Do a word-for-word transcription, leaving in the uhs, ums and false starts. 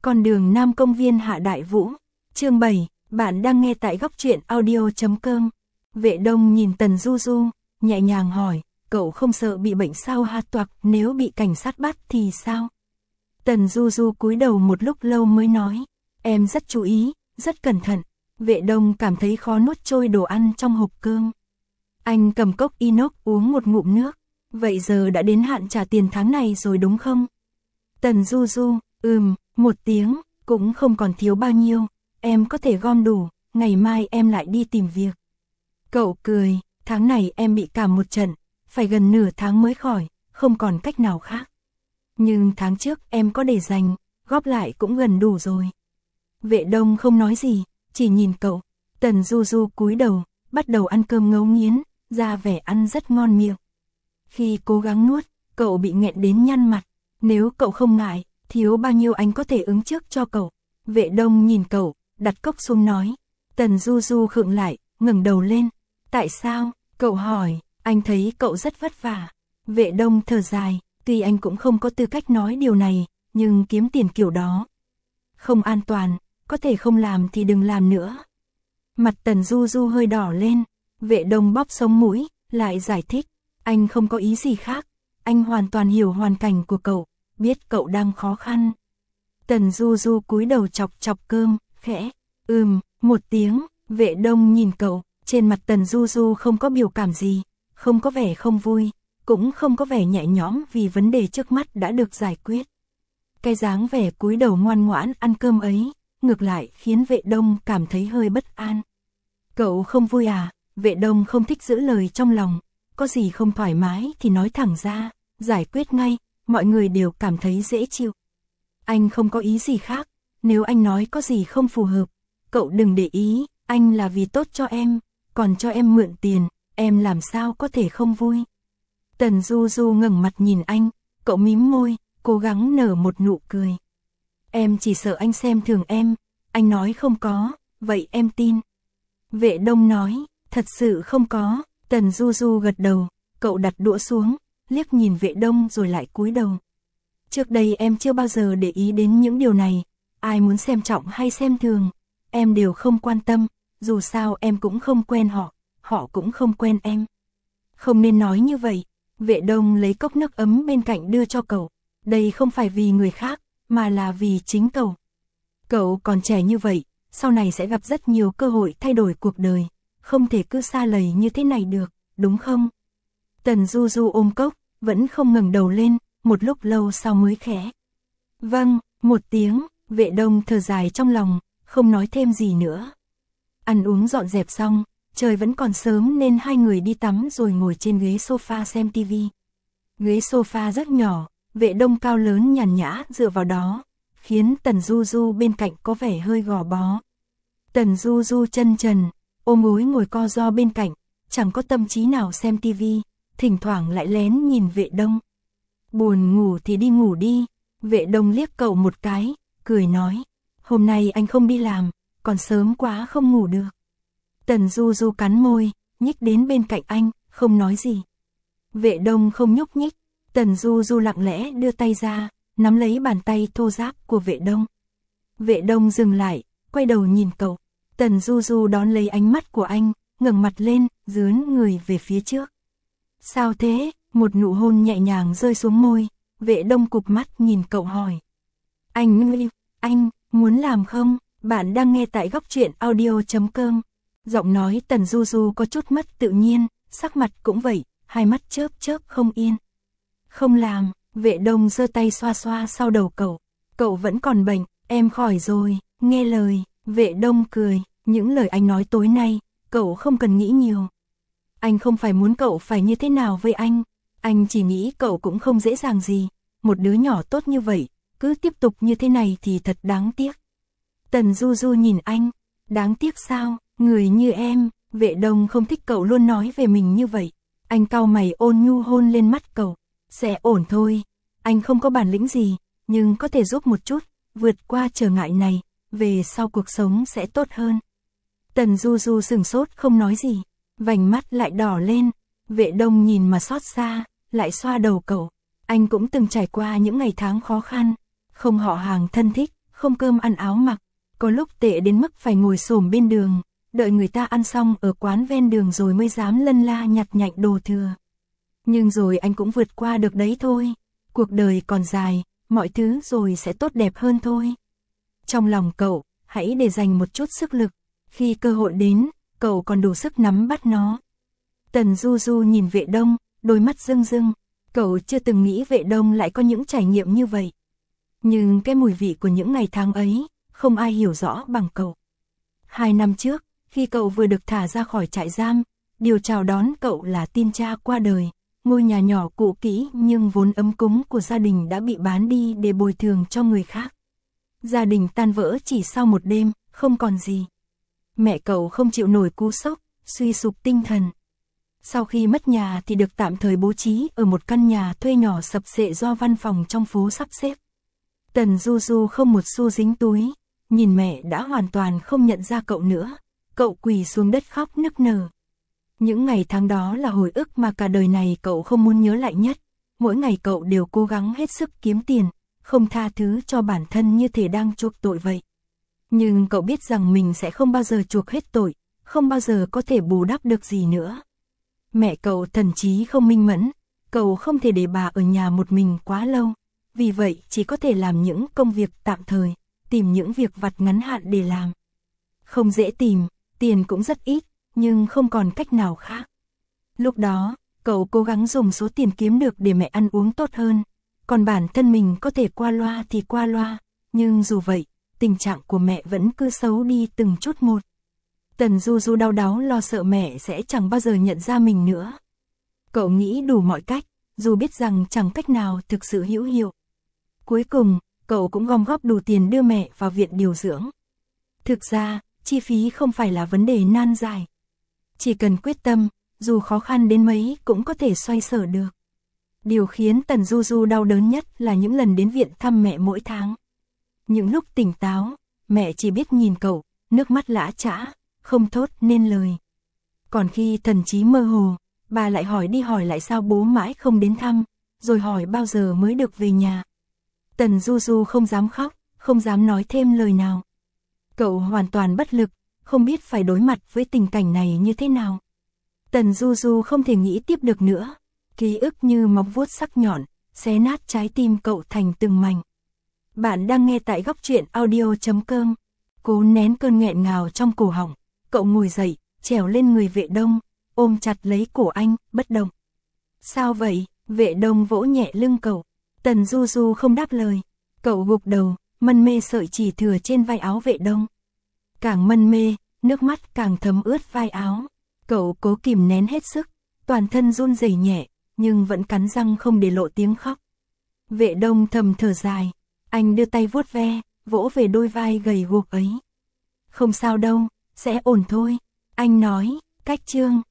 Con đường Nam Công viên Hạ Đại Vũ. Chương bảy, bạn đang nghe tại góc truyện audio.com. Vệ Đông nhìn Tần Du Du, nhẹ nhàng hỏi, cậu không sợ bị bệnh sao hả toạc, nếu bị cảnh sát bắt thì sao? Tần Du Du cúi đầu một lúc lâu mới nói, em rất chú ý, rất cẩn thận. Vệ Đông cảm thấy khó nuốt trôi đồ ăn trong hộp cơm. Anh cầm cốc inox uống một ngụm nước, vậy giờ đã đến hạn trả tiền tháng này rồi đúng không? Tần Du Du, ừm, một tiếng, cũng không còn thiếu bao nhiêu, em có thể gom đủ, ngày mai em lại đi tìm việc. Cậu cười, tháng này em bị cảm một trận, phải gần nửa tháng mới khỏi, không còn cách nào khác. Nhưng tháng trước em có để dành, góp lại cũng gần đủ rồi. Vệ Đông không nói gì, chỉ nhìn cậu. Tần Du Du cúi đầu, bắt đầu ăn cơm ngấu nghiến, ra vẻ ăn rất ngon miệng. Khi cố gắng nuốt, cậu bị nghẹn đến nhăn mặt. Nếu cậu không ngại, thiếu bao nhiêu anh có thể ứng trước cho cậu. Vệ Đông nhìn cậu, đặt cốc xuống nói. Tần Du Du khựng lại, ngẩng đầu lên. Tại sao? Cậu hỏi, anh thấy cậu rất vất vả. Vệ Đông thở dài, tuy anh cũng không có tư cách nói điều này, nhưng kiếm tiền kiểu đó không an toàn, có thể không làm thì đừng làm nữa. Mặt Tần Du Du hơi đỏ lên, Vệ Đông bóp sống mũi, lại giải thích, anh không có ý gì khác, anh hoàn toàn hiểu hoàn cảnh của cậu, biết cậu đang khó khăn. Tần Du Du cúi đầu chọc chọc cơm, khẽ, ừm, một tiếng. Vệ Đông nhìn cậu, trên mặt Tần Du Du không có biểu cảm gì, không có vẻ không vui, cũng không có vẻ nhẹ nhõm vì vấn đề trước mắt đã được giải quyết. Cái dáng vẻ cúi đầu ngoan ngoãn ăn cơm ấy, ngược lại khiến Vệ Đông cảm thấy hơi bất an. Cậu không vui à? Vệ Đông không thích giữ lời trong lòng, có gì không thoải mái thì nói thẳng ra, giải quyết ngay, mọi người đều cảm thấy dễ chịu. Anh không có ý gì khác, nếu anh nói có gì không phù hợp, cậu đừng để ý, anh là vì tốt cho em, còn cho em mượn tiền, em làm sao có thể không vui. Tần Du Du ngẩng mặt nhìn anh, cậu mím môi, cố gắng nở một nụ cười. Em chỉ sợ anh xem thường em, anh nói không có, vậy em tin. Vệ Đông nói, thật sự không có. Tần Du Du gật đầu, cậu đặt đũa xuống, liếc nhìn Vệ Đông rồi lại cúi đầu. Trước đây em chưa bao giờ để ý đến những điều này, ai muốn xem trọng hay xem thường, em đều không quan tâm, dù sao em cũng không quen họ, họ cũng không quen em. Không nên nói như vậy. Vệ Đông lấy cốc nước ấm bên cạnh đưa cho cậu, đây không phải vì người khác, mà là vì chính cậu. Cậu còn trẻ như vậy, sau này sẽ gặp rất nhiều cơ hội thay đổi cuộc đời, không thể cứ xa lầy như thế này được, đúng không? Tần Du Du ôm cốc, vẫn không ngẩng đầu lên, một lúc lâu sau mới khẽ. Vâng, một tiếng. Vệ Đông thở dài trong lòng, không nói thêm gì nữa. Ăn uống dọn dẹp xong, trời vẫn còn sớm nên hai người đi tắm rồi ngồi trên ghế sofa xem tivi. Ghế sofa rất nhỏ, Vệ Đông cao lớn nhàn nhã dựa vào đó, khiến Tần Du Du bên cạnh có vẻ hơi gò bó. Tần Du Du chân trần, ôm gối ngồi co ro bên cạnh, chẳng có tâm trí nào xem tivi, thỉnh thoảng lại lén nhìn Vệ Đông. Buồn ngủ thì đi ngủ đi. Vệ Đông liếc cậu một cái, cười nói, hôm nay anh không đi làm, còn sớm quá không ngủ được. Tần Du Du cắn môi, nhích đến bên cạnh anh, không nói gì. Vệ Đông không nhúc nhích, Tần Du Du lặng lẽ đưa tay ra, nắm lấy bàn tay thô ráp của Vệ Đông. Vệ Đông dừng lại, quay đầu nhìn cậu. Tần Du Du đón lấy ánh mắt của anh, ngẩng mặt lên, dướn người về phía trước. Sao thế? Một nụ hôn nhẹ nhàng rơi xuống môi. Vệ Đông cụp mắt nhìn cậu hỏi. Anh, anh, muốn làm không? Bạn đang nghe tại góc truyện audio.com. Giọng nói Tần Du Du có chút mất tự nhiên, sắc mặt cũng vậy, hai mắt chớp chớp không yên. Không làm. Vệ Đông giơ tay xoa xoa sau đầu cậu. Cậu vẫn còn bệnh, em khỏi rồi, nghe lời. Vệ Đông cười, những lời anh nói tối nay, cậu không cần nghĩ nhiều. Anh không phải muốn cậu phải như thế nào với anh, anh chỉ nghĩ cậu cũng không dễ dàng gì, một đứa nhỏ tốt như vậy, cứ tiếp tục như thế này thì thật đáng tiếc. Tần Du Du nhìn anh, đáng tiếc sao, người như em. Vệ Đông không thích cậu luôn nói về mình như vậy. Anh cau mày ôn nhu hôn lên mắt cậu, sẽ ổn thôi, anh không có bản lĩnh gì, nhưng có thể giúp một chút, vượt qua trở ngại này, về sau cuộc sống sẽ tốt hơn. Tần Du Du sửng sốt không nói gì, vành mắt lại đỏ lên. Vệ Đông nhìn mà xót xa, lại xoa đầu cậu. Anh cũng từng trải qua những ngày tháng khó khăn, không họ hàng thân thích, không cơm ăn áo mặc, có lúc tệ đến mức phải ngồi xổm bên đường, đợi người ta ăn xong ở quán ven đường rồi mới dám lân la nhặt nhạnh đồ thừa. Nhưng rồi anh cũng vượt qua được đấy thôi, cuộc đời còn dài, mọi thứ rồi sẽ tốt đẹp hơn thôi. Trong lòng cậu, hãy để dành một chút sức lực, khi cơ hội đến, cậu còn đủ sức nắm bắt nó. Tần Du Du nhìn Vệ Đông, đôi mắt rưng rưng, cậu chưa từng nghĩ Vệ Đông lại có những trải nghiệm như vậy. Nhưng cái mùi vị của những ngày tháng ấy, không ai hiểu rõ bằng cậu. Hai năm trước, khi cậu vừa được thả ra khỏi trại giam, điều chào đón cậu là tin cha qua đời. Ngôi nhà nhỏ cũ kỹ nhưng vốn ấm cúng của gia đình đã bị bán đi để bồi thường cho người khác. Gia đình tan vỡ chỉ sau một đêm, không còn gì. Mẹ cậu không chịu nổi cú sốc, suy sụp tinh thần. Sau khi mất nhà thì được tạm thời bố trí ở một căn nhà thuê nhỏ sập xệ do văn phòng trong phố sắp xếp. Tần Du Du không một xu dính túi, nhìn mẹ đã hoàn toàn không nhận ra cậu nữa. Cậu quỳ xuống đất khóc nức nở. Những ngày tháng đó là hồi ức mà cả đời này cậu không muốn nhớ lại nhất. Mỗi ngày cậu đều cố gắng hết sức kiếm tiền, không tha thứ cho bản thân như thể đang chuộc tội vậy. Nhưng cậu biết rằng mình sẽ không bao giờ chuộc hết tội, không bao giờ có thể bù đắp được gì nữa. Mẹ cậu thần trí không minh mẫn, cậu không thể để bà ở nhà một mình quá lâu. Vì vậy chỉ có thể làm những công việc tạm thời, tìm những việc vặt ngắn hạn để làm. Không dễ tìm, tiền cũng rất ít, nhưng không còn cách nào khác. Lúc đó, cậu cố gắng dùng số tiền kiếm được để mẹ ăn uống tốt hơn, còn bản thân mình có thể qua loa thì qua loa, nhưng dù vậy, tình trạng của mẹ vẫn cứ xấu đi từng chút một. Tần Du Du đau đáu lo sợ mẹ sẽ chẳng bao giờ nhận ra mình nữa. Cậu nghĩ đủ mọi cách, dù biết rằng chẳng cách nào thực sự hữu hiệu. Cuối cùng, cậu cũng gom góp đủ tiền đưa mẹ vào viện điều dưỡng. Thực ra, chi phí không phải là vấn đề nan giải. Chỉ cần quyết tâm, dù khó khăn đến mấy cũng có thể xoay sở được. Điều khiến Tần Du Du đau đớn nhất là những lần đến viện thăm mẹ mỗi tháng. Những lúc tỉnh táo, mẹ chỉ biết nhìn cậu, nước mắt lã chã, không thốt nên lời. Còn khi thần trí mơ hồ, bà lại hỏi đi hỏi lại sao bố mãi không đến thăm, rồi hỏi bao giờ mới được về nhà. Tần Du Du không dám khóc, không dám nói thêm lời nào. Cậu hoàn toàn bất lực, không biết phải đối mặt với tình cảnh này như thế nào. Tần Du Du không thể nghĩ tiếp được nữa. Ký ức như móng vuốt sắc nhọn, xé nát trái tim cậu thành từng mảnh. Bạn đang nghe tại góc truyện audio chấm com. Cố nén cơn nghẹn ngào trong cổ họng, cậu ngồi dậy, trèo lên người Vệ Đông, ôm chặt lấy cổ anh, bất động. Sao vậy? Vệ Đông vỗ nhẹ lưng cậu. Tần Du Du không đáp lời. Cậu gục đầu, mân mê sợi chỉ thừa trên vai áo Vệ Đông. Càng mân mê, nước mắt càng thấm ướt vai áo. Cậu cố kìm nén hết sức, toàn thân run rẩy nhẹ, nhưng vẫn cắn răng không để lộ tiếng khóc. Vệ Đông thầm thở dài, anh đưa tay vuốt ve, vỗ về đôi vai gầy guộc ấy. Không sao đâu, sẽ ổn thôi, anh nói, cách chương.